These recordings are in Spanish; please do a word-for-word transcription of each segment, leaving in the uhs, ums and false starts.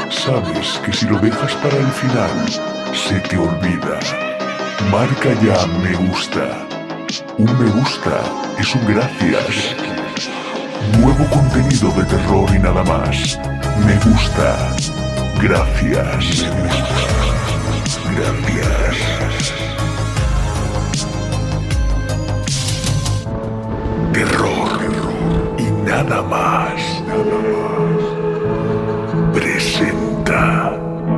Sabes que si lo dejas para el final, se te olvida. Marca ya me gusta. Un me gusta es un gracias. Nuevo contenido de terror y nada más. Me gusta. Gracias. Me gusta. Gracias. Terror y nada más. Nada más. Presenta.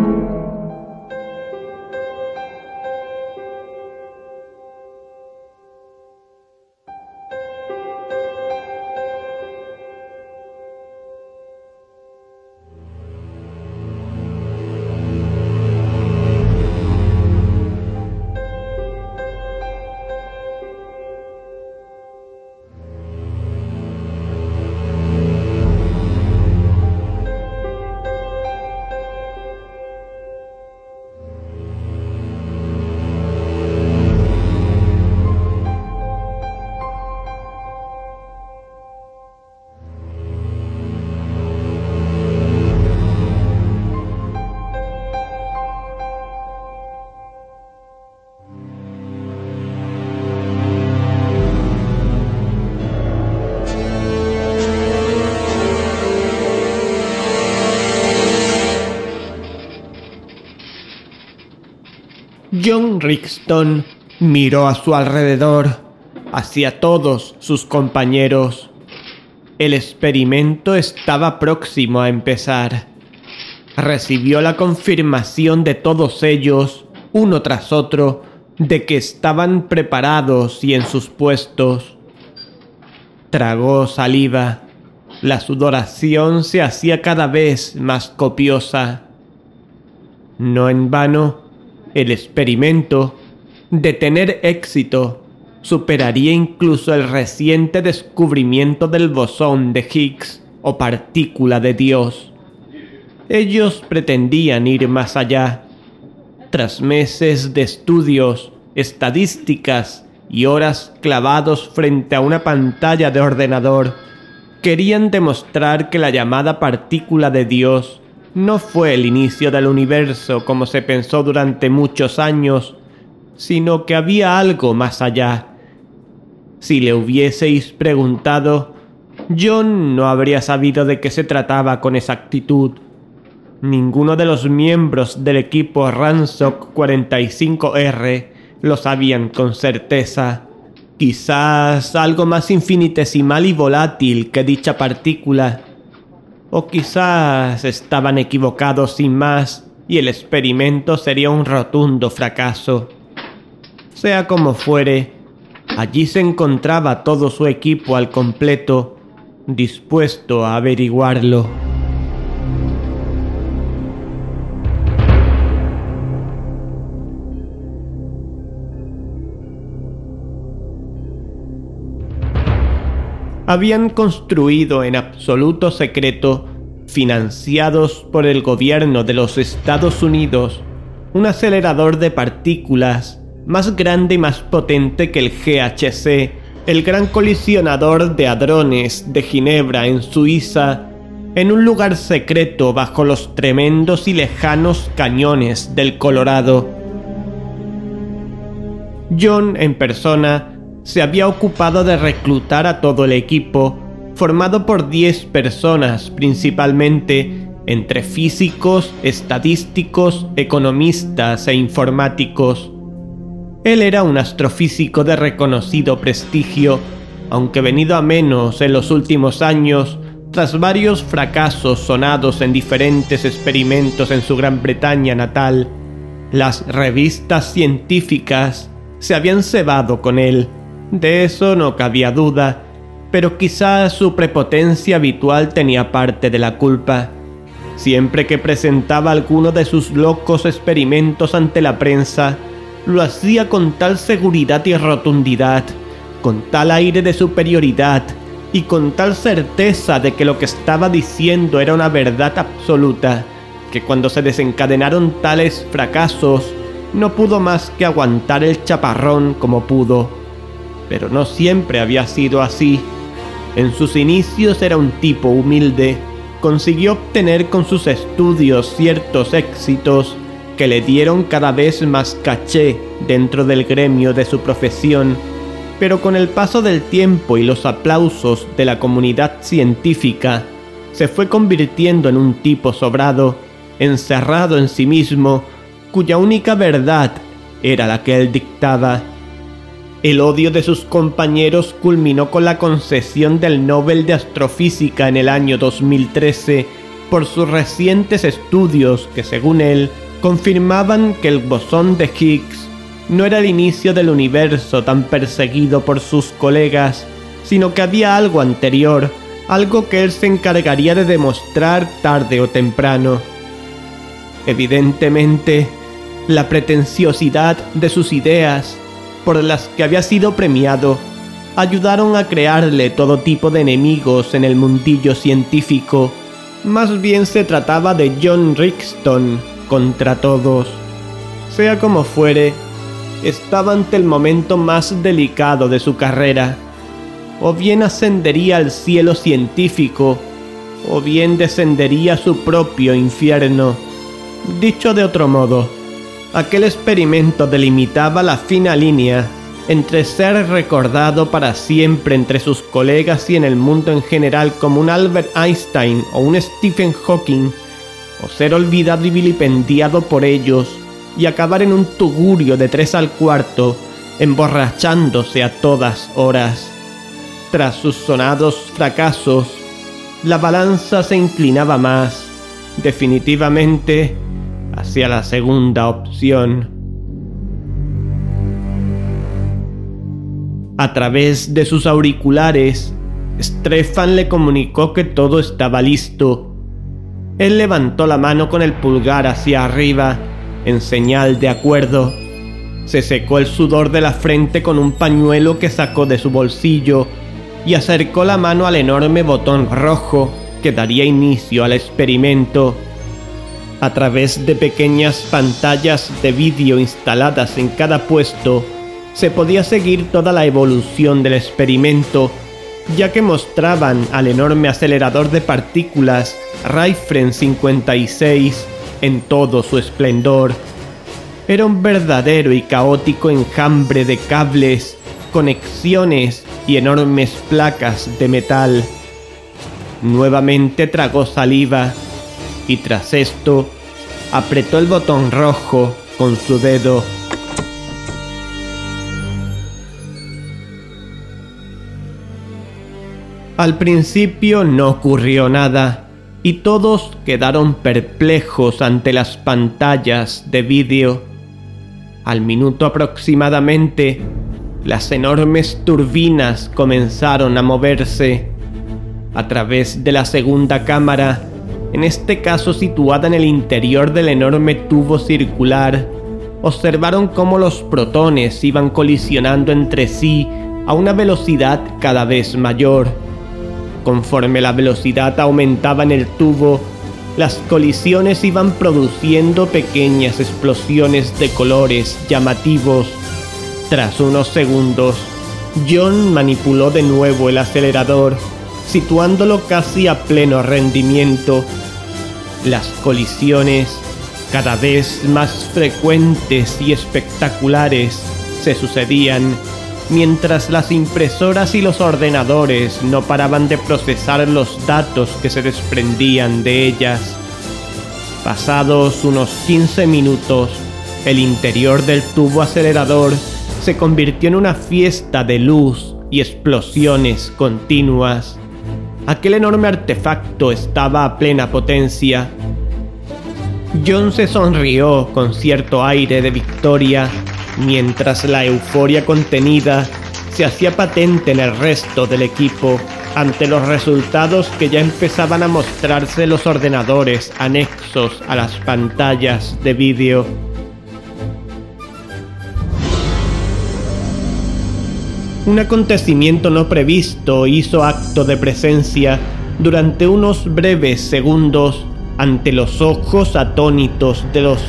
John Rixton miró a su alrededor, hacia todos sus compañeros. El experimento estaba próximo a empezar. Recibió la confirmación de todos ellos, uno tras otro, de que estaban preparados y en sus puestos. Tragó saliva. La sudoración se hacía cada vez más copiosa. No en vano, el experimento, de tener éxito, superaría incluso el reciente descubrimiento del bosón de Higgs o partícula de Dios. Ellos pretendían ir más allá. Tras meses de estudios, estadísticas y horas clavados frente a una pantalla de ordenador, querían demostrar que la llamada partícula de Dios no fue el inicio del universo como se pensó durante muchos años, sino que había algo más allá. Si le hubieseis preguntado, John no habría sabido de qué se trataba con exactitud. Ninguno de los miembros del equipo Ransock cuarenta y cinco R lo sabían con certeza. Quizás algo más infinitesimal y volátil que dicha partícula. O quizás estaban equivocados sin más y el experimento sería un rotundo fracaso. Sea como fuere, allí se encontraba todo su equipo al completo, dispuesto a averiguarlo. Habían construido en absoluto secreto, financiados por el gobierno de los Estados Unidos, un acelerador de partículas más grande y más potente que el G H C, el gran colisionador de hadrones de Ginebra en Suiza, en un lugar secreto bajo los tremendos y lejanos cañones del Colorado. John en persona se había ocupado de reclutar a todo el equipo, formado por diez personas principalmente, entre físicos, estadísticos, economistas e informáticos. Él era un astrofísico de reconocido prestigio, aunque venido a menos en los últimos años, tras varios fracasos sonados en diferentes experimentos en su Gran Bretaña natal. Las revistas científicas se habían cebado con él. De eso no cabía duda, pero quizás su prepotencia habitual tenía parte de la culpa. Siempre que presentaba alguno de sus locos experimentos ante la prensa, lo hacía con tal seguridad y rotundidad, con tal aire de superioridad y con tal certeza de que lo que estaba diciendo era una verdad absoluta, que cuando se desencadenaron tales fracasos, no pudo más que aguantar el chaparrón como pudo. Pero no siempre había sido así. En sus inicios era un tipo humilde, consiguió obtener con sus estudios ciertos éxitos que le dieron cada vez más caché dentro del gremio de su profesión, pero con el paso del tiempo y los aplausos de la comunidad científica, se fue convirtiendo en un tipo sobrado, encerrado en sí mismo, cuya única verdad era la que él dictaba. El odio de sus compañeros culminó con la concesión del Nobel de Astrofísica en el año dos mil trece por sus recientes estudios que, según él, confirmaban que el bosón de Higgs no era el inicio del universo tan perseguido por sus colegas, sino que había algo anterior, algo que él se encargaría de demostrar tarde o temprano. Evidentemente, la pretenciosidad de sus ideas, por las que había sido premiado, ayudaron a crearle todo tipo de enemigos en el mundillo científico. Más bien se trataba de John Rigston contra todos. Sea como fuere, estaba ante el momento más delicado de su carrera. O bien ascendería al cielo científico, o bien descendería a su propio infierno. Dicho de otro modo, aquel experimento delimitaba la fina línea entre ser recordado para siempre entre sus colegas y en el mundo en general como un Albert Einstein o un Stephen Hawking, o ser olvidado y vilipendiado por ellos y acabar en un tugurio de tres al cuarto, emborrachándose a todas horas. Tras sus sonados fracasos, la balanza se inclinaba más, definitivamente, hacia la segunda opción. A través de sus auriculares, Stefan le comunicó que todo estaba listo. Él levantó la mano con el pulgar hacia arriba, en señal de acuerdo. Se secó el sudor de la frente con un pañuelo que sacó de su bolsillo y acercó la mano al enorme botón rojo que daría inicio al experimento. A través de pequeñas pantallas de vídeo instaladas en cada puesto, se podía seguir toda la evolución del experimento, ya que mostraban al enorme acelerador de partículas Ryfren cincuenta y seis en todo su esplendor. Era un verdadero y caótico enjambre de cables, conexiones y enormes placas de metal. Nuevamente tragó saliva y tras esto apretó el botón rojo con su dedo. Al principio no ocurrió nada y todos quedaron perplejos ante las pantallas de vídeo. Al minuto aproximadamente, las enormes turbinas comenzaron a moverse. A través de la segunda cámara, en este caso situada en el interior del enorme tubo circular, observaron cómo los protones iban colisionando entre sí a una velocidad cada vez mayor. Conforme la velocidad aumentaba en el tubo, las colisiones iban produciendo pequeñas explosiones de colores llamativos. Tras unos segundos, John manipuló de nuevo el acelerador, situándolo casi a pleno rendimiento. Las colisiones, cada vez más frecuentes y espectaculares, se sucedían, mientras las impresoras y los ordenadores no paraban de procesar los datos que se desprendían de ellas. Pasados unos quince minutos, el interior del tubo acelerador se convirtió en una fiesta de luz y explosiones continuas. Aquel enorme artefacto estaba a plena potencia. John se sonrió con cierto aire de victoria, mientras la euforia contenida se hacía patente en el resto del equipo ante los resultados que ya empezaban a mostrarse los ordenadores anexos a las pantallas de vídeo. Un acontecimiento no previsto hizo acto de presencia durante unos breves segundos ante los ojos atónitos de los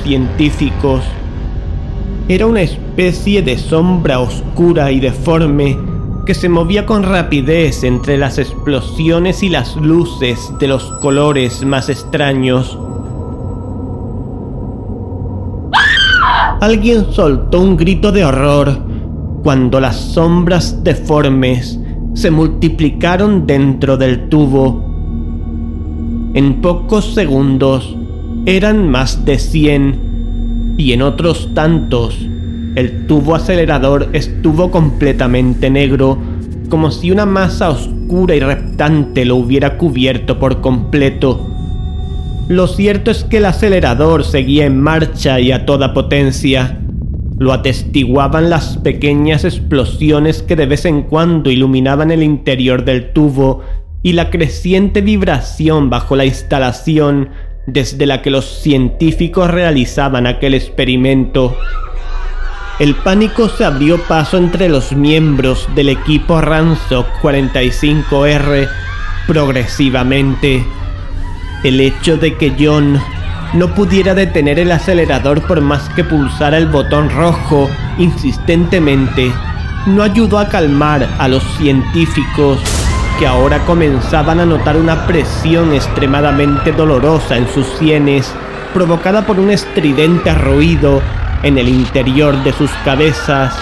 científicos. Era una especie de sombra oscura y deforme que se movía con rapidez entre las explosiones y las luces de los colores más extraños. Alguien soltó un grito de horror cuando las sombras deformes se multiplicaron dentro del tubo. En pocos segundos eran más de cien, y en otros tantos el tubo acelerador estuvo completamente negro, como si una masa oscura y reptante lo hubiera cubierto por completo. Lo cierto es que el acelerador seguía en marcha y a toda potencia. Lo atestiguaban las pequeñas explosiones que de vez en cuando iluminaban el interior del tubo y la creciente vibración bajo la instalación desde la que los científicos realizaban aquel experimento. El pánico se abrió paso entre los miembros del equipo Ransock cuarenta y cinco R progresivamente. El hecho de que John no pudiera detener el acelerador por más que pulsara el botón rojo insistentemente no ayudó a calmar a los científicos, que ahora comenzaban a notar una presión extremadamente dolorosa en sus sienes, provocada por un estridente ruido en el interior de sus cabezas.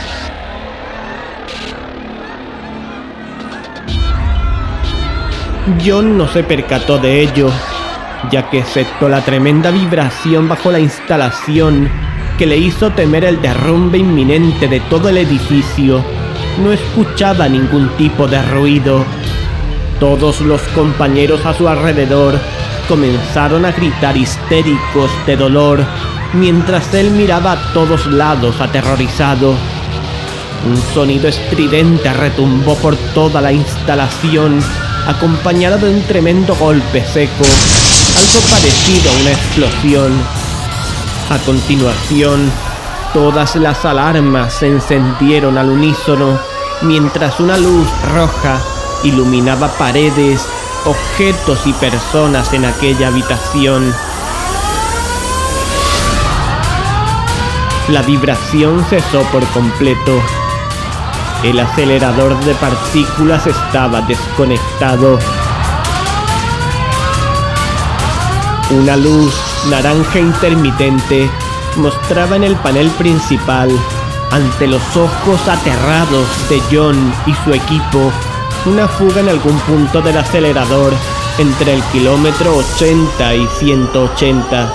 John no se percató de ello, ya que excepto la tremenda vibración bajo la instalación que le hizo temer el derrumbe inminente de todo el edificio, no escuchaba ningún tipo de ruido. Todos los compañeros a su alrededor comenzaron a gritar histéricos de dolor, mientras él miraba a todos lados aterrorizado. Un sonido estridente retumbó por toda la instalación, acompañado de un tremendo golpe seco, algo parecido a una explosión. A continuación, todas las alarmas se encendieron al unísono, mientras una luz roja iluminaba paredes, objetos y personas en aquella habitación. La vibración cesó por completo. El acelerador de partículas estaba desconectado. Una luz naranja intermitente mostraba en el panel principal, ante los ojos aterrados de John y su equipo, una fuga en algún punto del acelerador entre el kilómetro ochenta y ciento ochenta.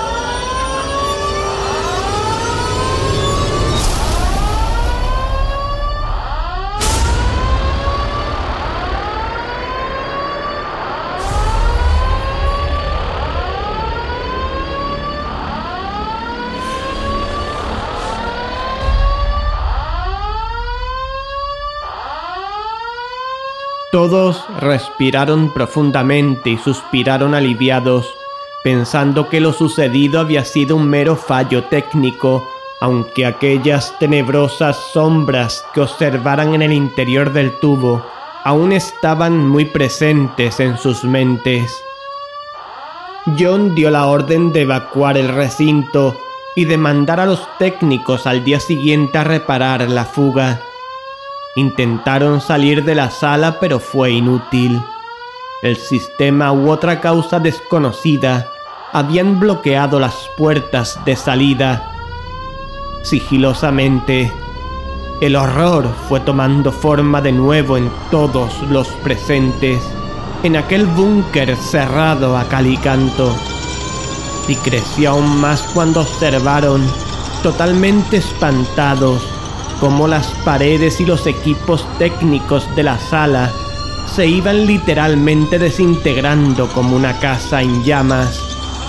Todos respiraron profundamente y suspiraron aliviados, pensando que lo sucedido había sido un mero fallo técnico, aunque aquellas tenebrosas sombras que observaran en el interior del tubo aún estaban muy presentes en sus mentes. John dio la orden de evacuar el recinto y de mandar a los técnicos al día siguiente a reparar la fuga. Intentaron salir de la sala, pero fue inútil. El sistema u otra causa desconocida habían bloqueado las puertas de salida. Sigilosamente, el horror fue tomando forma de nuevo en todos los presentes, en aquel búnker cerrado a cal y canto, y creció aún más cuando observaron, totalmente espantados, cómo las paredes y los equipos técnicos de la sala se iban literalmente desintegrando como una casa en llamas.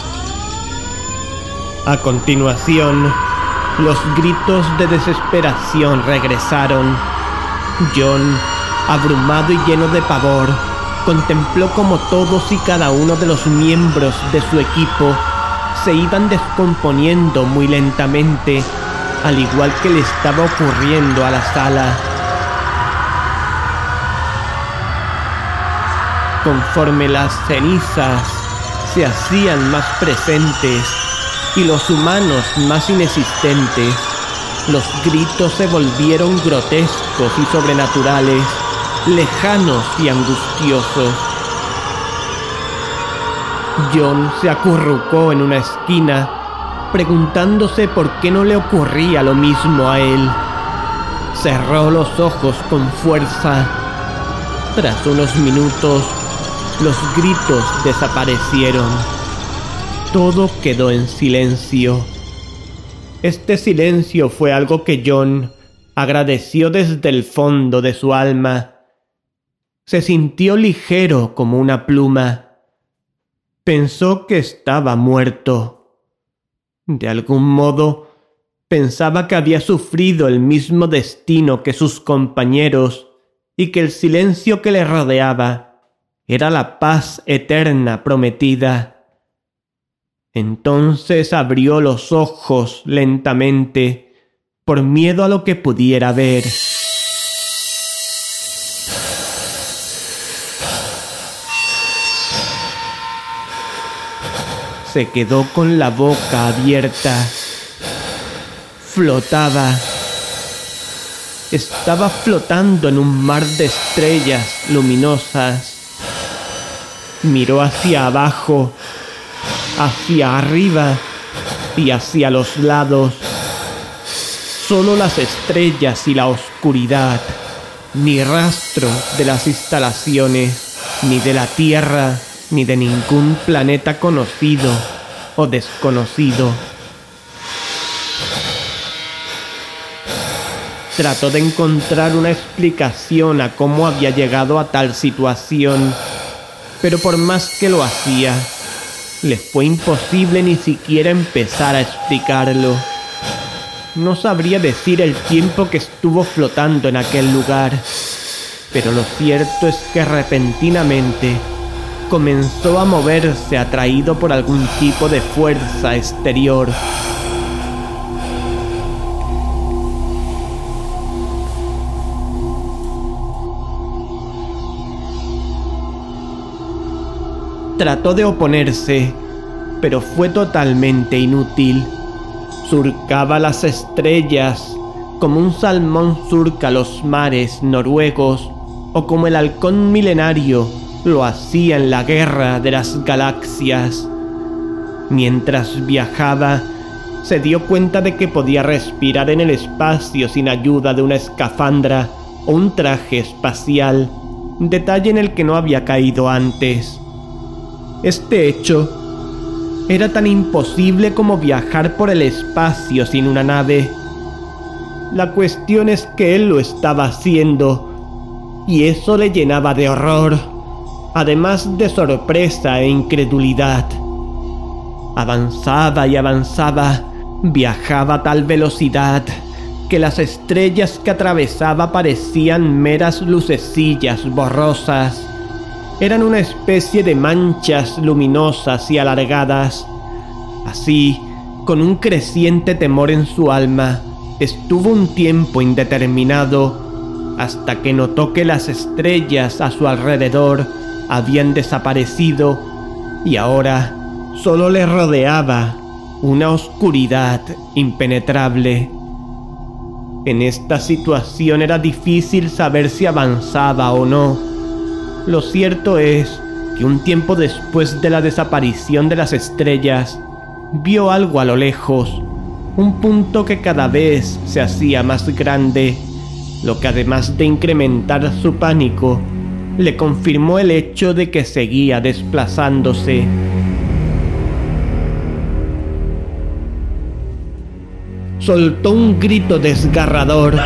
A continuación, los gritos de desesperación regresaron. John, abrumado y lleno de pavor, contempló cómo todos y cada uno de los miembros de su equipo se iban descomponiendo muy lentamente, al igual que le estaba ocurriendo a la sala. Conforme las cenizas se hacían más presentes y los humanos más inexistentes, Los gritos se volvieron grotescos y sobrenaturales, lejanos y angustiosos. John se acurrucó en una esquina, preguntándose por qué no le ocurría lo mismo a él. Cerró los ojos con fuerza. Tras unos minutos, los gritos desaparecieron. Todo quedó en silencio. Este silencio fue algo que John agradeció desde el fondo de su alma. Se sintió ligero como una pluma. Pensó que estaba muerto. De algún modo, pensaba que había sufrido el mismo destino que sus compañeros y que el silencio que le rodeaba era la paz eterna prometida. Entonces abrió los ojos lentamente, por miedo a lo que pudiera ver. Se quedó con la boca abierta. Flotaba. Estaba flotando en un mar de estrellas luminosas. Miró hacia abajo, hacia arriba y hacia los lados. Solo las estrellas y la oscuridad. Ni rastro de las instalaciones, ni de la Tierra, ni de ningún planeta conocido o desconocido. Trató de encontrar una explicación a cómo había llegado a tal situación, pero por más que lo hacía, le fue imposible ni siquiera empezar a explicarlo. No sabría decir el tiempo que estuvo flotando en aquel lugar, pero lo cierto es que repentinamente comenzó a moverse atraído por algún tipo de fuerza exterior. Trató de oponerse, pero fue totalmente inútil. Surcaba las estrellas como un salmón surca los mares noruegos o como el halcón milenario lo hacía en la guerra de las galaxias. Mientras viajaba, se dio cuenta de que podía respirar en el espacio sin ayuda de una escafandra o un traje espacial, detalle en el que no había caído antes. Este hecho era tan imposible como viajar por el espacio sin una nave. La cuestión es que él lo estaba haciendo, y eso le llenaba de horror, además de sorpresa e incredulidad. Avanzaba y avanzaba, viajaba a tal velocidad que las estrellas que atravesaba parecían meras lucecillas borrosas. Eran una especie de manchas luminosas y alargadas. Así, con un creciente temor en su alma, estuvo un tiempo indeterminado, hasta que notó que las estrellas a su alrededor habían desaparecido y ahora solo le rodeaba una oscuridad impenetrable. En esta situación era difícil saber si avanzaba o no. Lo cierto es que un tiempo después de la desaparición de las estrellas, vio algo a lo lejos, un punto que cada vez se hacía más grande, lo que además de incrementar su pánico, le confirmó el hecho de que seguía desplazándose. Soltó un grito desgarrador.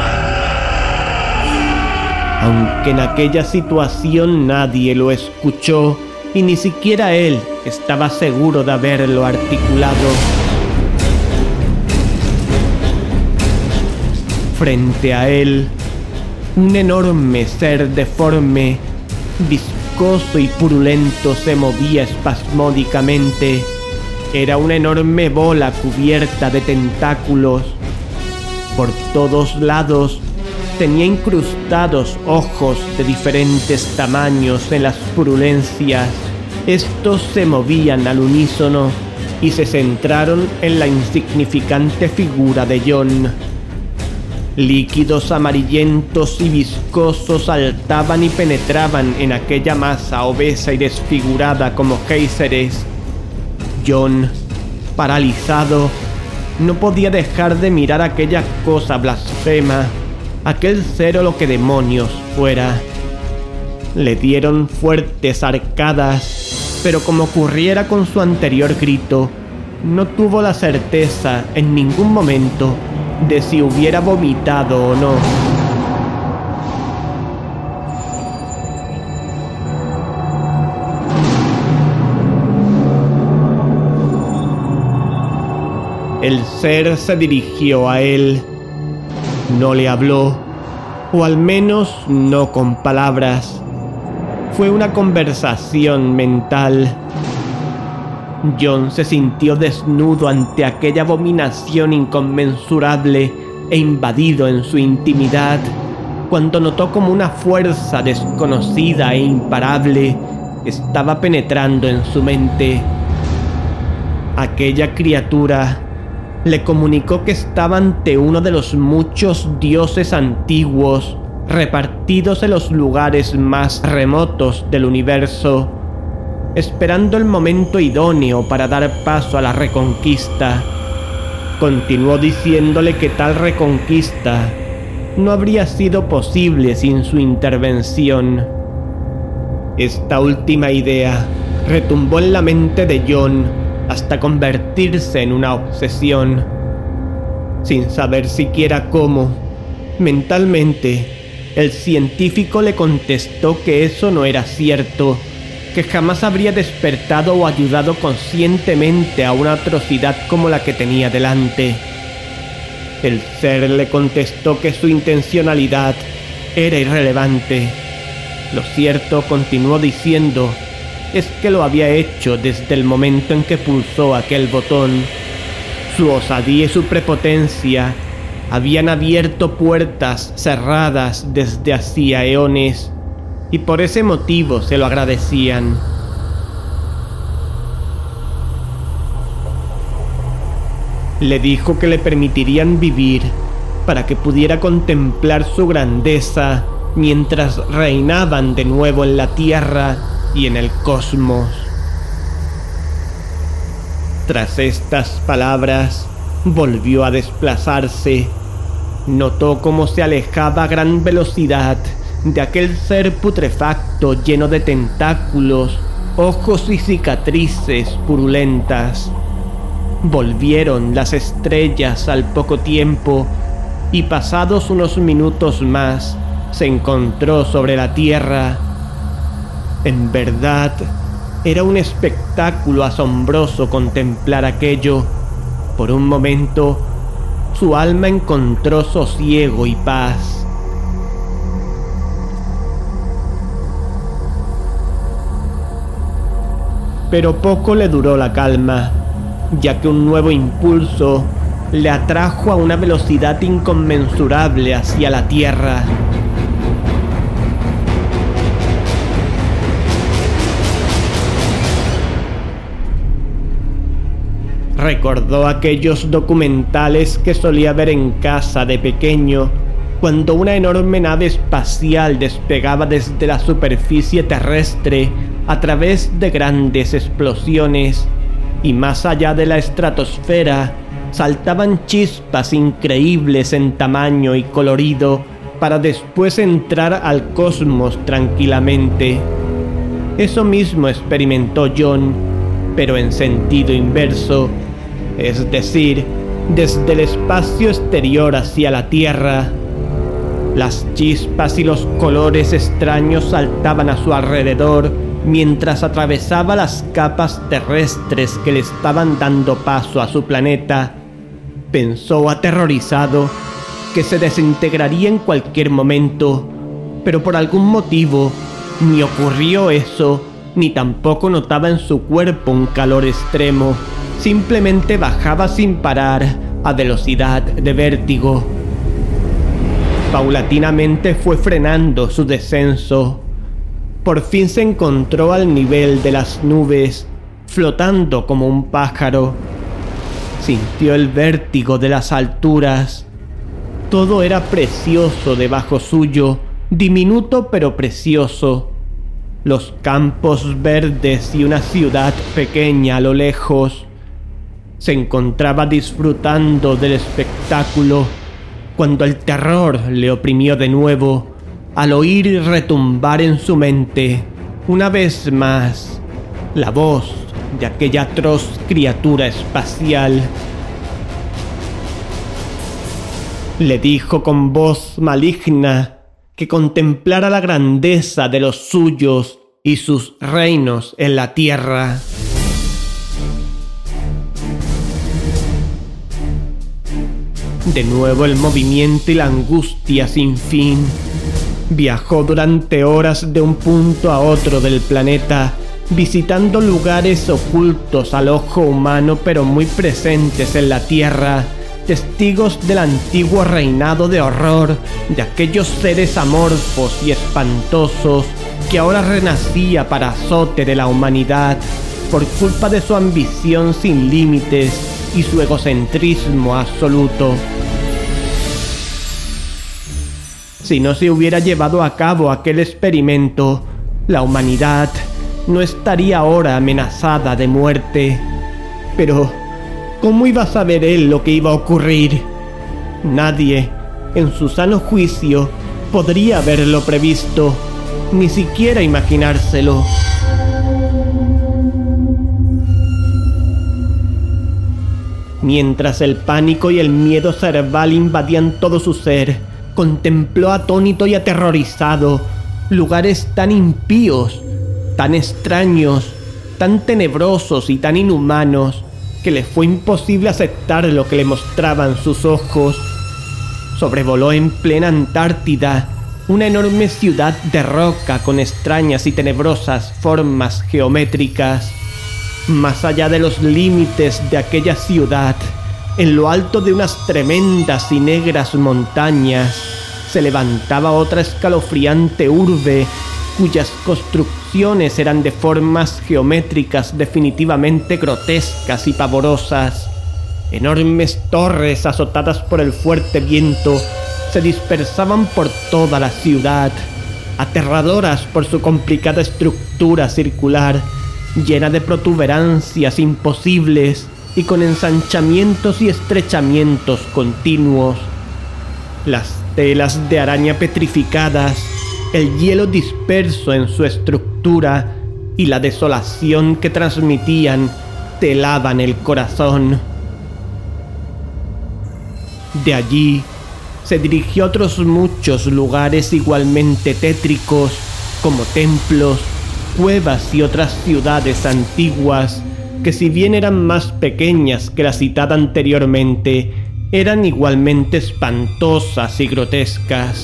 Aunque en aquella situación nadie lo escuchó y ni siquiera él estaba seguro de haberlo articulado. Frente a él, un enorme ser deforme, viscoso y purulento se movía espasmódicamente. Era una enorme bola cubierta de tentáculos. Por todos lados tenía incrustados ojos de diferentes tamaños en las purulencias. Estos se movían al unísono y se centraron en la insignificante figura de John. Líquidos amarillentos y viscosos saltaban y penetraban en aquella masa obesa y desfigurada como géiseres. John, paralizado, no podía dejar de mirar aquella cosa blasfema, aquel ser o lo que demonios fuera. Le dieron fuertes arcadas, pero como ocurriera con su anterior grito, no tuvo la certeza en ningún momento de si hubiera vomitado o no. El ser se dirigió a él. No le habló, o al menos no con palabras. Fue una conversación mental. John se sintió desnudo ante aquella abominación inconmensurable e invadido en su intimidad, cuando notó como una fuerza desconocida e imparable estaba penetrando en su mente. Aquella criatura le comunicó que estaba ante uno de los muchos dioses antiguos repartidos en los lugares más remotos del universo, esperando el momento idóneo para dar paso a la reconquista. Continuó diciéndole que tal reconquista no habría sido posible sin su intervención. Esta última idea retumbó en la mente de John hasta convertirse en una obsesión. Sin saber siquiera cómo, mentalmente, el científico le contestó que eso no era cierto, que jamás habría despertado o ayudado conscientemente a una atrocidad como la que tenía delante. El ser le contestó que su intencionalidad era irrelevante. Lo cierto, continuó diciendo, es que lo había hecho desde el momento en que pulsó aquel botón. Su osadía y su prepotencia habían abierto puertas cerradas desde hacía eones, y por ese motivo se lo agradecían. Le dijo que le permitirían vivir para que pudiera contemplar su grandeza mientras reinaban de nuevo en la Tierra y en el cosmos. Tras estas palabras, volvió a desplazarse. Notó cómo se alejaba a gran velocidad de aquel ser putrefacto lleno de tentáculos, ojos y cicatrices purulentas. Volvieron las estrellas al poco tiempo, y pasados unos minutos más, se encontró sobre la Tierra. En verdad, era un espectáculo asombroso contemplar aquello. Por un momento, su alma encontró sosiego y paz. Pero poco le duró la calma, ya que un nuevo impulso le atrajo a una velocidad inconmensurable hacia la Tierra. Recordó aquellos documentales que solía ver en casa de pequeño, cuando una enorme nave espacial despegaba desde la superficie terrestre a través de grandes explosiones, y más allá de la estratosfera saltaban chispas increíbles en tamaño y colorido para después entrar al cosmos tranquilamente. Eso mismo experimentó John, pero en sentido inverso, es decir, desde el espacio exterior hacia la Tierra. Las chispas y los colores extraños saltaban a su alrededor mientras atravesaba las capas terrestres que le estaban dando paso a su planeta. Pensó aterrorizado que se desintegraría en cualquier momento, pero por algún motivo ni ocurrió eso, ni tampoco notaba en su cuerpo un calor extremo. Simplemente bajaba sin parar a velocidad de vértigo. Paulatinamente fue frenando su descenso. Por fin se encontró al nivel de las nubes, flotando como un pájaro. Sintió el vértigo de las alturas. Todo era precioso debajo suyo, diminuto pero precioso. Los campos verdes y una ciudad pequeña a lo lejos. Se encontraba disfrutando del espectáculo cuando el terror le oprimió de nuevo al oír retumbar en su mente, una vez más, la voz de aquella atroz criatura espacial. Le dijo con voz maligna que contemplara la grandeza de los suyos y sus reinos en la tierra. De nuevo el movimiento y la angustia sin fin. Viajó durante horas de un punto a otro del planeta, visitando lugares ocultos al ojo humano pero muy presentes en la Tierra, testigos del antiguo reinado de horror de aquellos seres amorfos y espantosos que ahora renacía para azote de la humanidad por culpa de su ambición sin límites y su egocentrismo absoluto. Si no se hubiera llevado a cabo aquel experimento, la humanidad no estaría ahora amenazada de muerte. Pero, ¿cómo iba a saber él lo que iba a ocurrir? Nadie, en su sano juicio, podría haberlo previsto, ni siquiera imaginárselo. Mientras el pánico y el miedo cerval invadían todo su ser, contempló atónito y aterrorizado lugares tan impíos, tan extraños, tan tenebrosos y tan inhumanos que le fue imposible aceptar lo que le mostraban sus ojos. Sobrevoló en plena Antártida una enorme ciudad de roca con extrañas y tenebrosas formas geométricas. Más allá de los límites de aquella ciudad, en lo alto de unas tremendas y negras montañas, se levantaba otra escalofriante urbe cuyas construcciones eran de formas geométricas definitivamente grotescas y pavorosas. Enormes torres azotadas por el fuerte viento se dispersaban por toda la ciudad, aterradoras por su complicada estructura circular, llena de protuberancias imposibles y con ensanchamientos y estrechamientos continuos. Las telas de araña petrificadas, el hielo disperso en su estructura y la desolación que transmitían te helaban el corazón. De allí se dirigió a otros muchos lugares igualmente tétricos, como templos, cuevas y otras ciudades antiguas, que si bien eran más pequeñas que la citada anteriormente, eran igualmente espantosas y grotescas.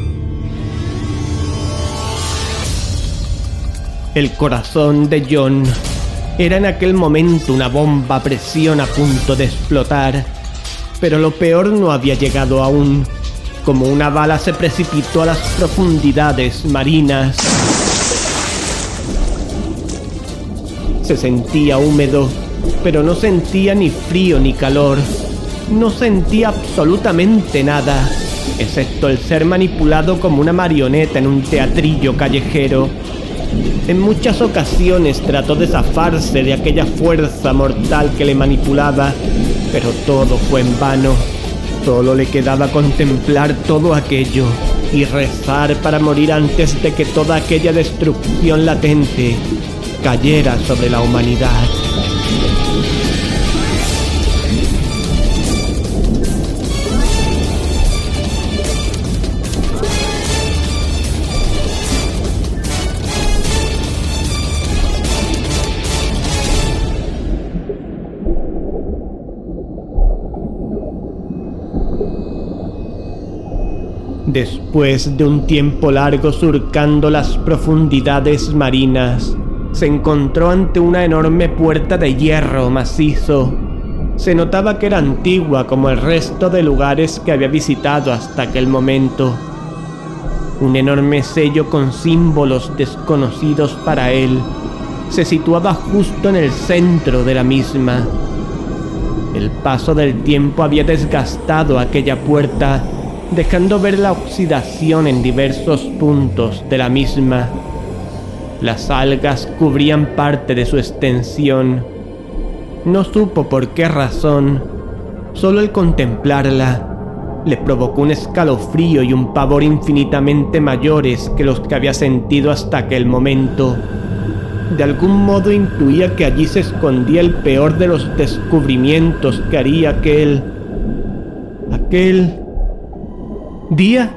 El corazón de John era en aquel momento una bomba a presión a punto de explotar, pero lo peor no había llegado aún. Como una bala se precipitó a las profundidades marinas. Se sentía húmedo, pero no sentía ni frío ni calor. No sentía absolutamente nada, excepto el ser manipulado como una marioneta en un teatrillo callejero. En muchas ocasiones trató de zafarse de aquella fuerza mortal que le manipulaba, pero todo fue en vano. Solo le quedaba contemplar todo aquello y rezar para morir antes de que toda aquella destrucción latente cayera sobre la humanidad. Después de un tiempo largo surcando las profundidades marinas, se encontró ante una enorme puerta de hierro macizo. Se notaba que era antigua como el resto de lugares que había visitado hasta aquel momento. Un enorme sello con símbolos desconocidos para él se situaba justo en el centro de la misma. El paso del tiempo había desgastado aquella puerta dejando ver la oxidación en diversos puntos de la misma. Las algas cubrían parte de su extensión. No supo por qué razón, solo el contemplarla le provocó un escalofrío y un pavor infinitamente mayores que los que había sentido hasta aquel momento. De algún modo intuía que allí se escondía el peor de los descubrimientos que haría aquel... aquel... día,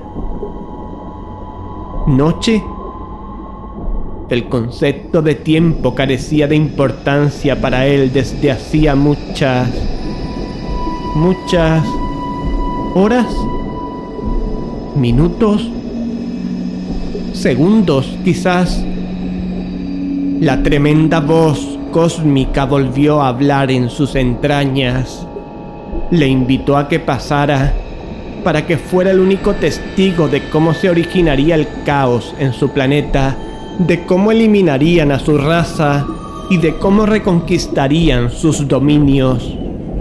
noche. El concepto de tiempo carecía de importancia para él desde hacía muchas, muchas horas, minutos, segundos quizás. La tremenda voz cósmica volvió a hablar en sus entrañas. Le invitó a que pasara, para que fuera el único testigo de cómo se originaría el caos en su planeta, de cómo eliminarían a su raza y de cómo reconquistarían sus dominios.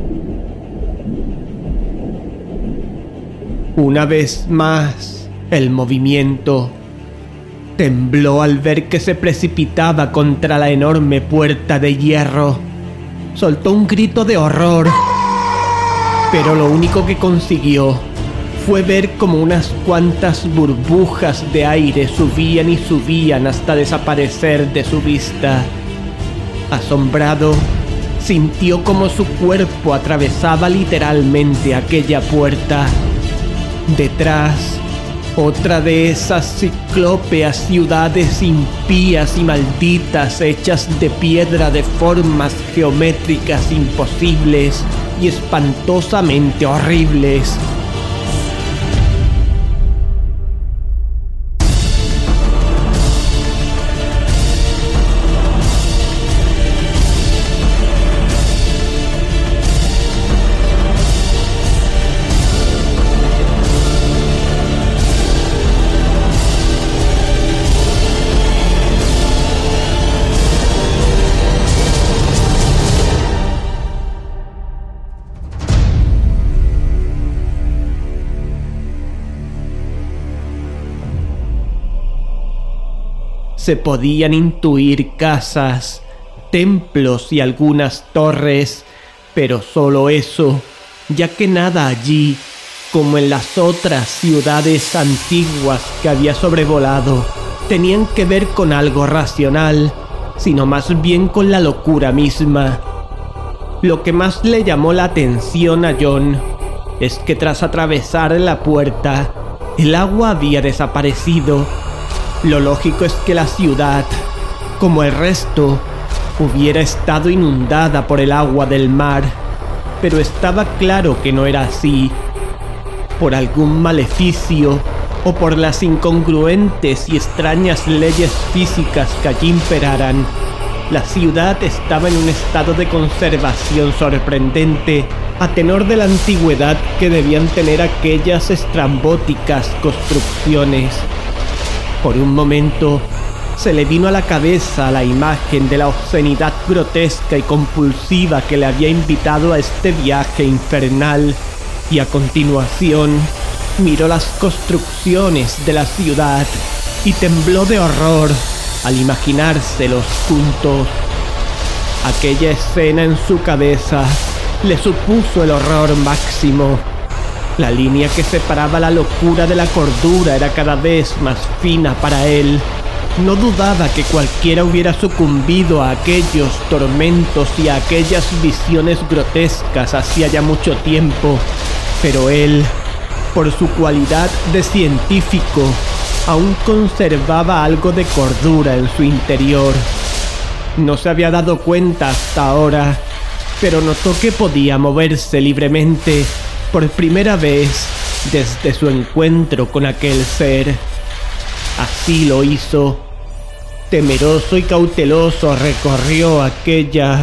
Una vez más, el movimiento tembló al ver que se precipitaba contra la enorme puerta de hierro. Soltó un grito de horror, pero lo único que consiguió fue ver como unas cuantas burbujas de aire subían y subían hasta desaparecer de su vista. Asombrado, sintió como su cuerpo atravesaba literalmente aquella puerta. Detrás, otra de esas ciclópeas ciudades impías y malditas hechas de piedra de formas geométricas imposibles y espantosamente horribles. Se podían intuir casas, templos y algunas torres, pero solo eso, ya que nada allí, como en las otras ciudades antiguas que había sobrevolado, tenían que ver con algo racional, sino más bien con la locura misma. Lo que más le llamó la atención a John es que tras atravesar la puerta, el agua había desaparecido. Lo lógico es que la ciudad, como el resto, hubiera estado inundada por el agua del mar, pero estaba claro que no era así. Por algún maleficio o por las incongruentes y extrañas leyes físicas que allí imperaran, la ciudad estaba en un estado de conservación sorprendente, a tenor de la antigüedad que debían tener aquellas estrambóticas construcciones. Por un momento, se le vino a la cabeza la imagen de la obscenidad grotesca y compulsiva que le había invitado a este viaje infernal, y a continuación, miró las construcciones de la ciudad y tembló de horror al imaginárselos juntos. Aquella escena en su cabeza le supuso el horror máximo. La línea que separaba la locura de la cordura era cada vez más fina para él. No dudaba que cualquiera hubiera sucumbido a aquellos tormentos y a aquellas visiones grotescas hacía ya mucho tiempo, pero él, por su cualidad de científico, aún conservaba algo de cordura en su interior. No se había dado cuenta hasta ahora, pero notó que podía moverse libremente por primera vez desde su encuentro con aquel ser. Así lo hizo. Temeroso y cauteloso recorrió aquellas...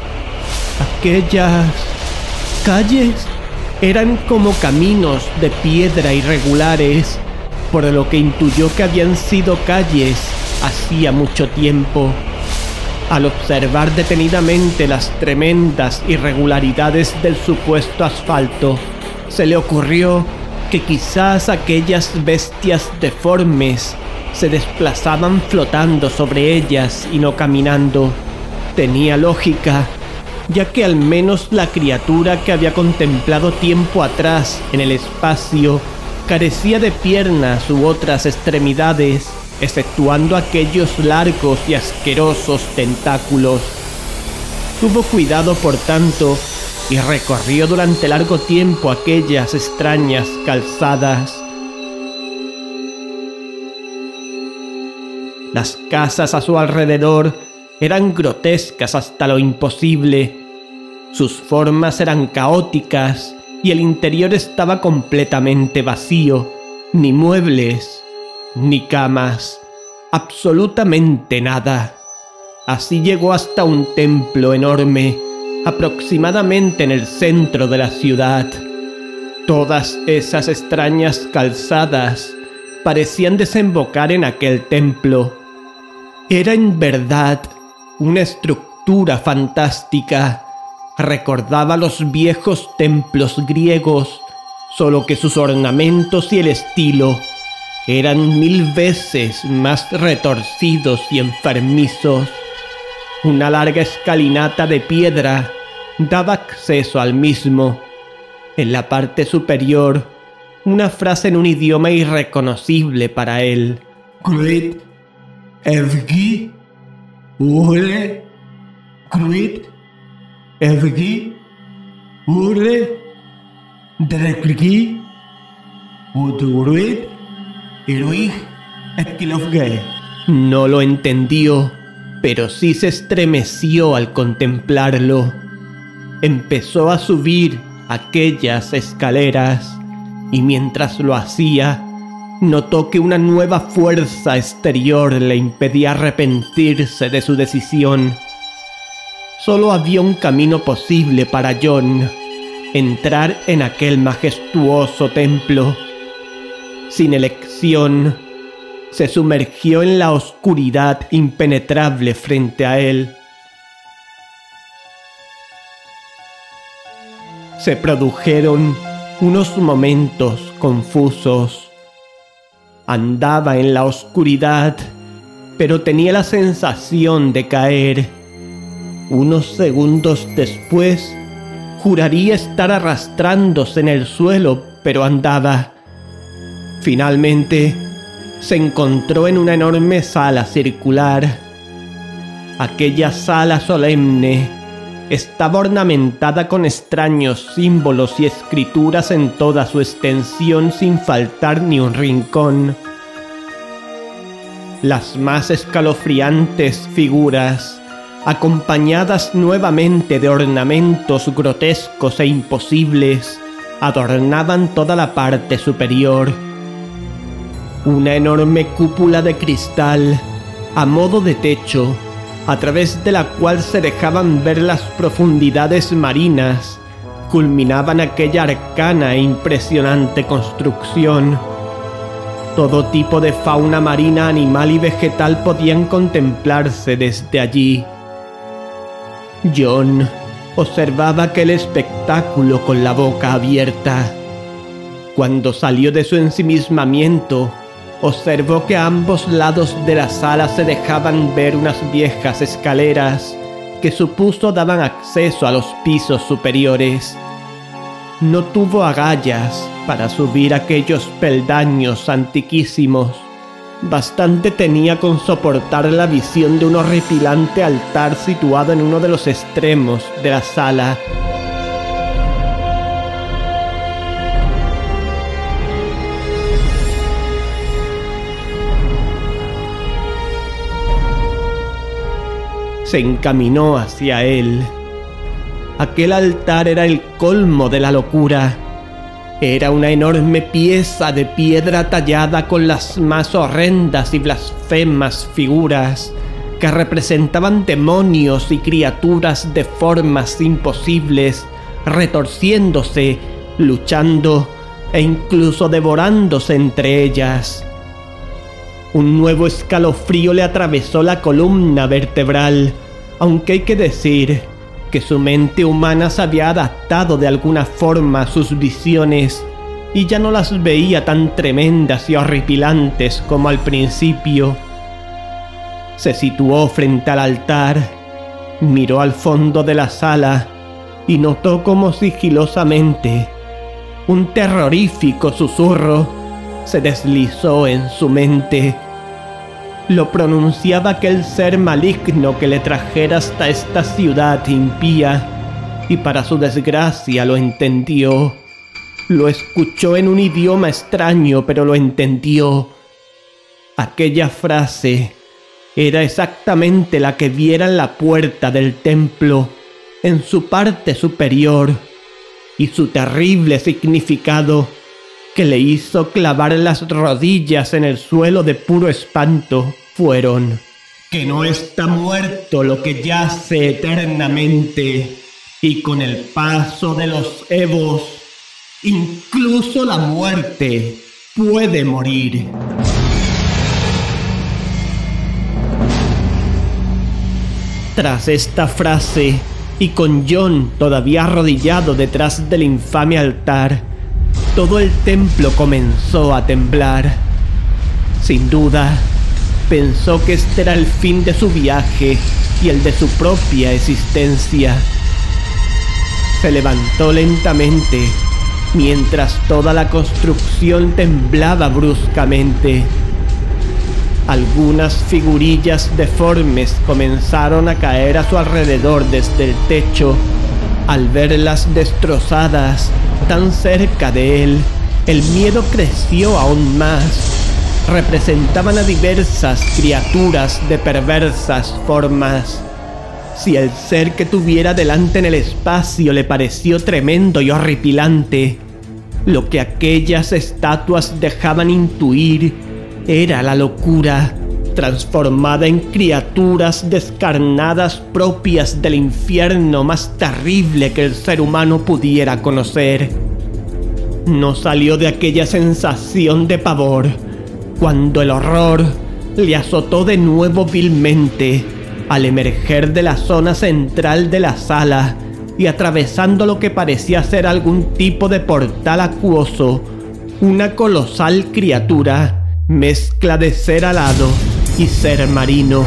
aquellas... calles. Eran como caminos de piedra irregulares, por lo que intuyó que habían sido calles hacía mucho tiempo. Al observar detenidamente las tremendas irregularidades del supuesto asfalto, se le ocurrió que quizás aquellas bestias deformes se desplazaban flotando sobre ellas y no caminando. Tenía lógica, ya que al menos la criatura que había contemplado tiempo atrás en el espacio carecía de piernas u otras extremidades, exceptuando aquellos largos y asquerosos tentáculos. Tuvo cuidado, por tanto, y recorrió durante largo tiempo aquellas extrañas calzadas. Las casas a su alrededor eran grotescas hasta lo imposible. Sus formas eran caóticas y el interior estaba completamente vacío. Ni muebles, ni camas, absolutamente nada. Así llegó hasta un templo enorme, aproximadamente en el centro de la ciudad. Todas esas extrañas calzadas parecían desembocar en aquel templo. Era en verdad una estructura fantástica. Recordaba los viejos templos griegos, solo que sus ornamentos y el estilo eran mil veces más retorcidos y enfermizos. Una larga escalinata de piedra daba acceso al mismo. En la parte superior, una frase en un idioma irreconocible para él. Great Evgi Ure Great Evgi Ure Dreklgi Uduruit Eroig Etkilovge. No lo entendió, pero sí se estremeció al contemplarlo. Empezó a subir aquellas escaleras y mientras lo hacía, notó que una nueva fuerza exterior le impedía arrepentirse de su decisión. Solo había un camino posible para John: entrar en aquel majestuoso templo. Sin elección, se sumergió en la oscuridad impenetrable frente a él. Se produjeron unos momentos confusos. Andaba en la oscuridad, pero tenía la sensación de caer. Unos segundos después, juraría estar arrastrándose en el suelo, pero andaba. Finalmente, se encontró en una enorme sala circular. Aquella sala solemne estaba ornamentada con extraños símbolos y escrituras en toda su extensión, sin faltar ni un rincón. Las más escalofriantes figuras, acompañadas nuevamente de ornamentos grotescos e imposibles, adornaban toda la parte superior. Una enorme cúpula de cristal, a modo de techo, a través de la cual se dejaban ver las profundidades marinas, culminaban aquella arcana e impresionante construcción. Todo tipo de fauna marina, animal y vegetal podían contemplarse desde allí. John observaba aquel espectáculo con la boca abierta. Cuando salió de su ensimismamiento, observó que a ambos lados de la sala se dejaban ver unas viejas escaleras que supuso daban acceso a los pisos superiores. No tuvo agallas para subir aquellos peldaños antiquísimos. Bastante tenía con soportar la visión de un horripilante altar situado en uno de los extremos de la sala. Se encaminó hacia él. Aquel altar era el colmo de la locura. Era una enorme pieza de piedra tallada con las más horrendas y blasfemas figuras que representaban demonios y criaturas de formas imposibles, retorciéndose, luchando e incluso devorándose entre ellas. Un nuevo escalofrío le atravesó la columna vertebral, aunque hay que decir que su mente humana se había adaptado de alguna forma a sus visiones, y ya no las veía tan tremendas y horripilantes como al principio. Se situó frente al altar, miró al fondo de la sala y notó como sigilosamente un terrorífico susurro se deslizó en su mente. Lo pronunciaba aquel ser maligno que le trajera hasta esta ciudad impía, y para su desgracia lo entendió. Lo escuchó en un idioma extraño, pero lo entendió. Aquella frase era exactamente la que viera en la puerta del templo, en su parte superior, y su terrible significado, que le hizo clavar las rodillas en el suelo de puro espanto, fueron: que no está muerto lo que yace eternamente, y con el paso de los evos, incluso la muerte puede morir. Tras esta frase, y con John todavía arrodillado detrás del infame altar, todo el templo comenzó a temblar. Sin duda, pensó que este era el fin de su viaje y el de su propia existencia. Se levantó lentamente, mientras toda la construcción temblaba bruscamente. Algunas figurillas deformes comenzaron a caer a su alrededor desde el techo. Al verlas destrozadas tan cerca de él, el miedo creció aún más. Representaban a diversas criaturas de perversas formas. Si el ser que tuviera delante en el espacio le pareció tremendo y horripilante, lo que aquellas estatuas dejaban intuir era la locura, transformada en criaturas descarnadas propias del infierno más terrible que el ser humano pudiera conocer. No salió de aquella sensación de pavor cuando el horror le azotó de nuevo vilmente al emerger de la zona central de la sala y atravesando lo que parecía ser algún tipo de portal acuoso. Una colosal criatura, mezcla de ser alado y ser marino.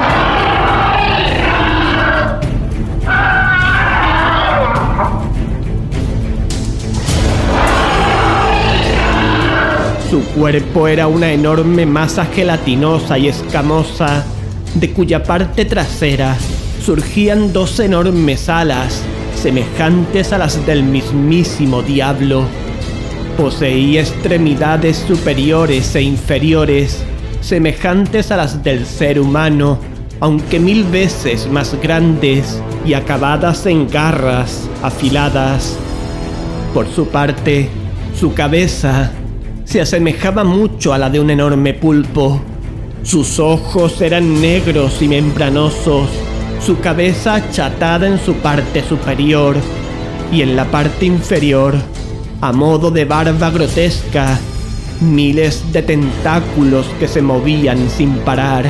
Su cuerpo era una enorme masa gelatinosa y escamosa, de cuya parte trasera surgían dos enormes alas, semejantes a las del mismísimo diablo. Poseía extremidades superiores e inferiores, semejantes a las del ser humano, aunque mil veces más grandes y acabadas en garras afiladas. Por su parte, su cabeza se asemejaba mucho a la de un enorme pulpo. Sus ojos eran negros y membranosos, su cabeza achatada en su parte superior, y en la parte inferior, a modo de barba grotesca, miles de tentáculos que se movían sin parar.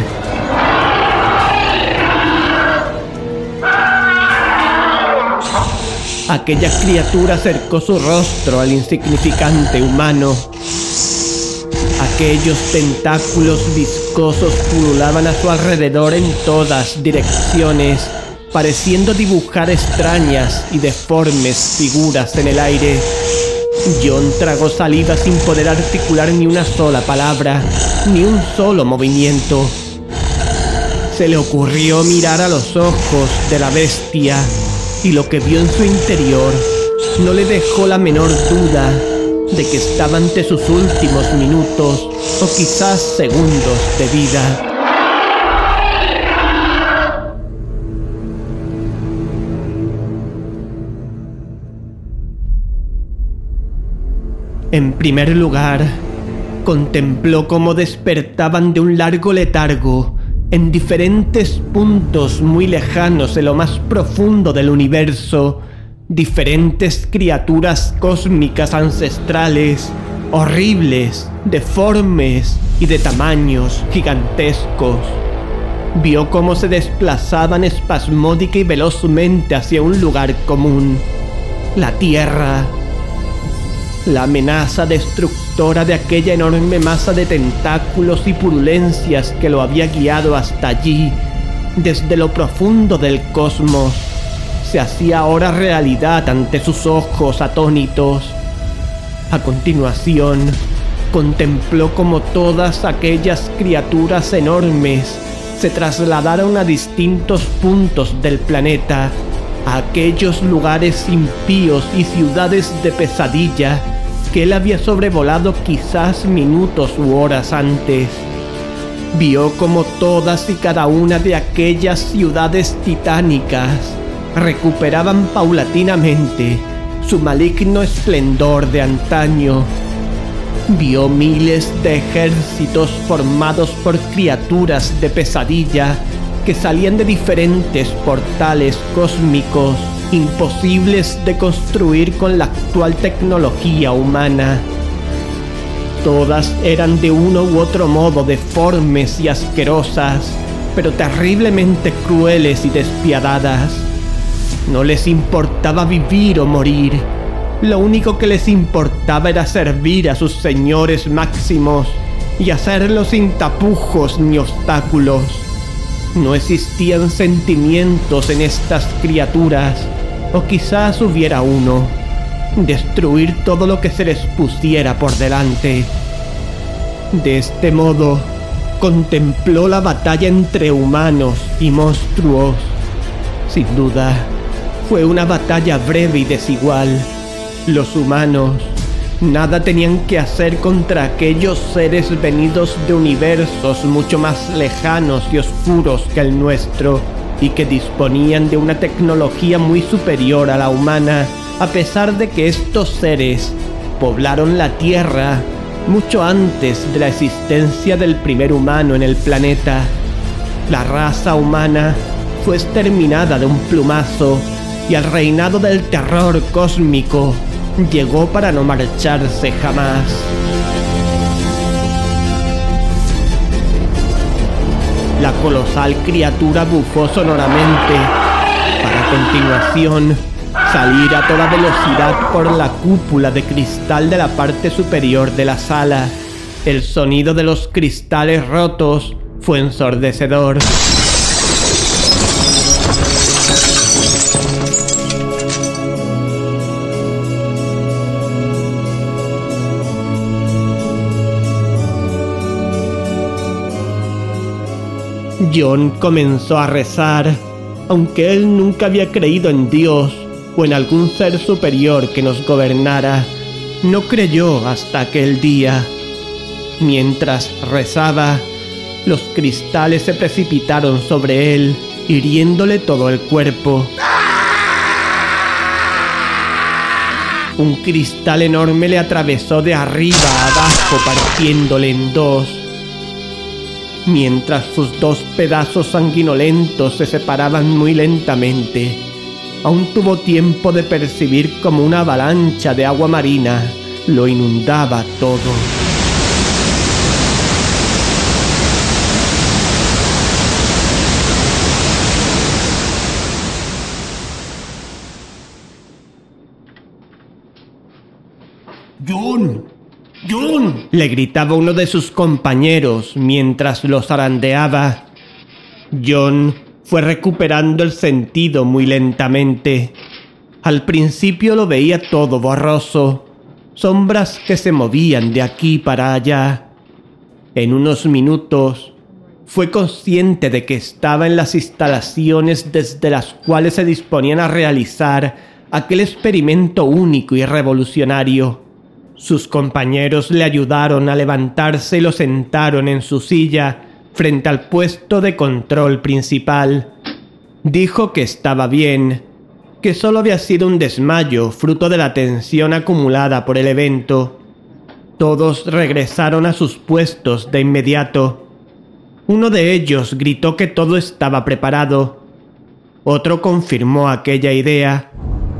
Aquella criatura acercó su rostro al insignificante humano. Aquellos tentáculos viscosos pululaban a su alrededor en todas direcciones, pareciendo dibujar extrañas y deformes figuras en el aire. John tragó saliva sin poder articular ni una sola palabra, ni un solo movimiento. Se le ocurrió mirar a los ojos de la bestia, y lo que vio en su interior no le dejó la menor duda de que estaba ante sus últimos minutos o quizás segundos de vida. En primer lugar, contempló cómo despertaban de un largo letargo en diferentes puntos muy lejanos en lo más profundo del universo, diferentes criaturas cósmicas ancestrales, horribles, deformes y de tamaños gigantescos. Vio cómo se desplazaban espasmódica y velozmente hacia un lugar común, la Tierra. La amenaza destructora de aquella enorme masa de tentáculos y purulencias que lo había guiado hasta allí, desde lo profundo del cosmos, se hacía ahora realidad ante sus ojos atónitos. A continuación, contempló como todas aquellas criaturas enormes se trasladaron a distintos puntos del planeta, a aquellos lugares impíos y ciudades de pesadilla que él había sobrevolado quizás minutos u horas antes. Vio como todas y cada una de aquellas ciudades titánicas recuperaban paulatinamente su maligno esplendor de antaño. Vio miles de ejércitos formados por criaturas de pesadilla que salían de diferentes portales cósmicos imposibles de construir con la actual tecnología humana. Todas eran de uno u otro modo deformes y asquerosas, pero terriblemente crueles y despiadadas. No les importaba vivir o morir. Lo único que les importaba era servir a sus señores máximos y hacerlo sin tapujos ni obstáculos. No existían sentimientos en estas criaturas, o quizás hubiera uno: destruir todo lo que se les pusiera por delante. De este modo, contempló la batalla entre humanos y monstruos. Sin duda, fue una batalla breve y desigual. Los humanos nada tenían que hacer contra aquellos seres venidos de universos mucho más lejanos y oscuros que el nuestro, y que disponían de una tecnología muy superior a la humana, a pesar de que estos seres poblaron la Tierra mucho antes de la existencia del primer humano en el planeta. La raza humana fue exterminada de un plumazo, y el reinado del terror cósmico llegó para no marcharse jamás. La colosal criatura bufó sonoramente, para a continuación salir a toda velocidad por la cúpula de cristal de la parte superior de la sala. El sonido de los cristales rotos fue ensordecedor. John comenzó a rezar, aunque él nunca había creído en Dios o en algún ser superior que nos gobernara. No creyó hasta aquel día. Mientras rezaba, los cristales se precipitaron sobre él, hiriéndole todo el cuerpo. Un cristal enorme le atravesó de arriba a abajo, partiéndole en dos. Mientras sus dos pedazos sanguinolentos se separaban muy lentamente, aún tuvo tiempo de percibir como una avalancha de agua marina lo inundaba todo. ¡John! ¡John! Le gritaba uno de sus compañeros mientras lo zarandeaba. John fue recuperando el sentido muy lentamente. Al principio lo veía todo borroso, sombras que se movían de aquí para allá. En unos minutos fue consciente de que estaba en las instalaciones desde las cuales se disponían a realizar aquel experimento único y revolucionario. Sus compañeros le ayudaron a levantarse y lo sentaron en su silla frente al puesto de control principal. Dijo que estaba bien, que solo había sido un desmayo fruto de la tensión acumulada por el evento. Todos regresaron a sus puestos de inmediato. Uno de ellos gritó que todo estaba preparado. Otro confirmó aquella idea.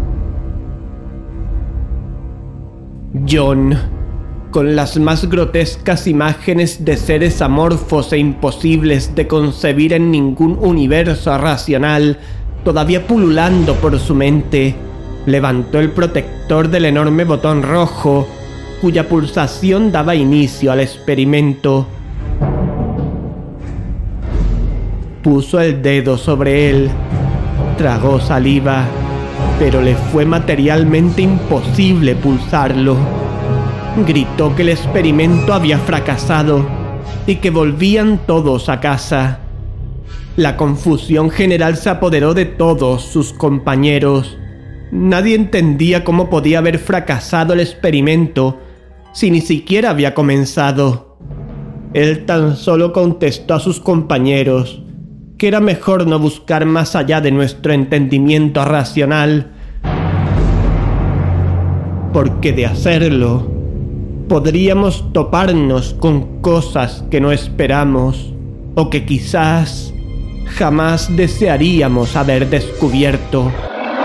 John, con las más grotescas imágenes de seres amorfos e imposibles de concebir en ningún universo racional todavía pululando por su mente, levantó el protector del enorme botón rojo, cuya pulsación daba inicio al experimento. Puso el dedo sobre él, tragó saliva, pero le fue materialmente imposible pulsarlo. Gritó que el experimento había fracasado y que volvían todos a casa. La confusión general se apoderó de todos sus compañeros. Nadie entendía cómo podía haber fracasado el experimento si ni siquiera había comenzado. Él tan solo contestó a sus compañeros que era mejor no buscar más allá de nuestro entendimiento racional, porque de hacerlo, podríamos toparnos con cosas que no esperamos o que quizás jamás desearíamos haber descubierto.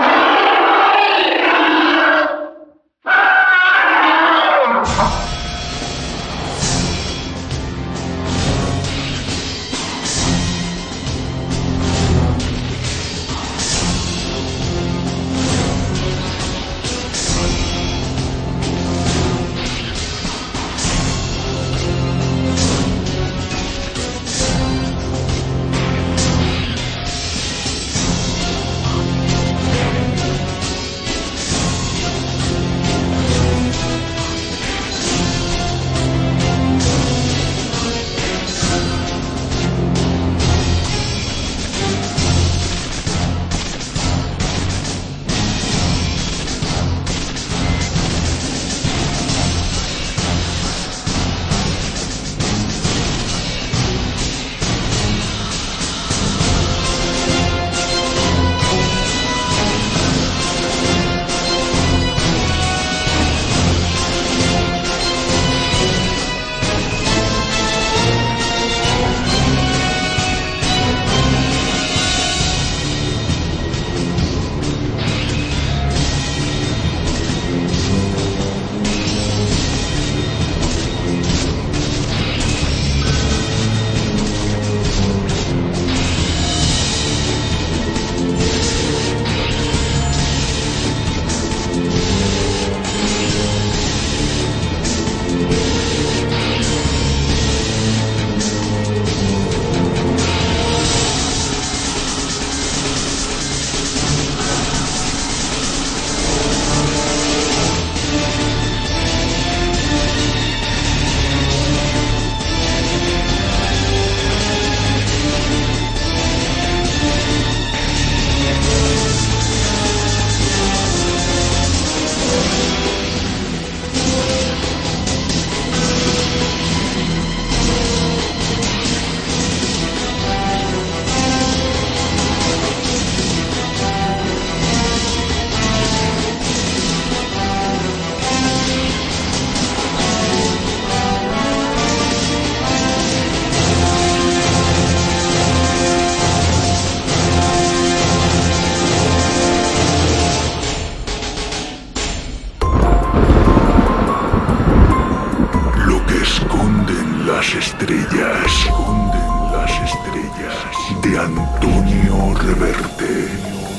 las estrellas, hunden las estrellas, de Antonio Reverte.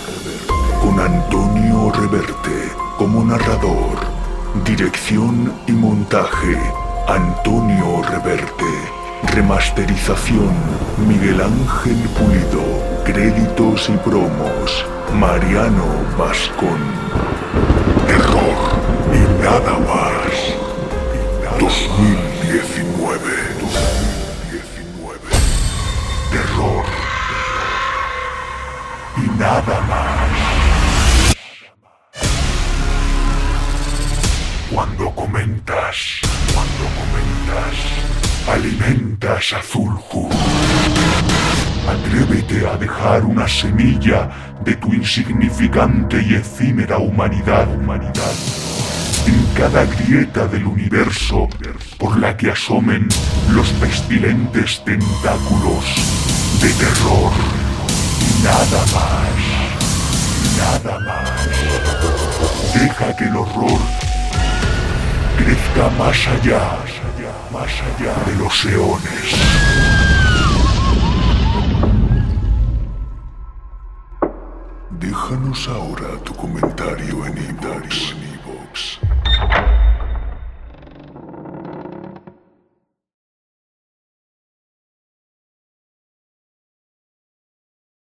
Con Antonio Reverte como narrador, dirección y montaje, Antonio Reverte. Remasterización, Miguel Ángel Pulido. Créditos y promos, Mariano Vascón. Error y nada más. dos mil diecinueve. Terror y nada más. Cuando comentas, cuando comentas, alimentas a Zulhu. Atrévete a dejar una semilla de tu insignificante y efímera humanidad, humanidad, en cada grieta del universo por la que asomen los pestilentes tentáculos de terror. Y nada más, nada más. Deja que el horror crezca más allá, más allá de los eones. Déjanos ahora tu comentario en iVoox.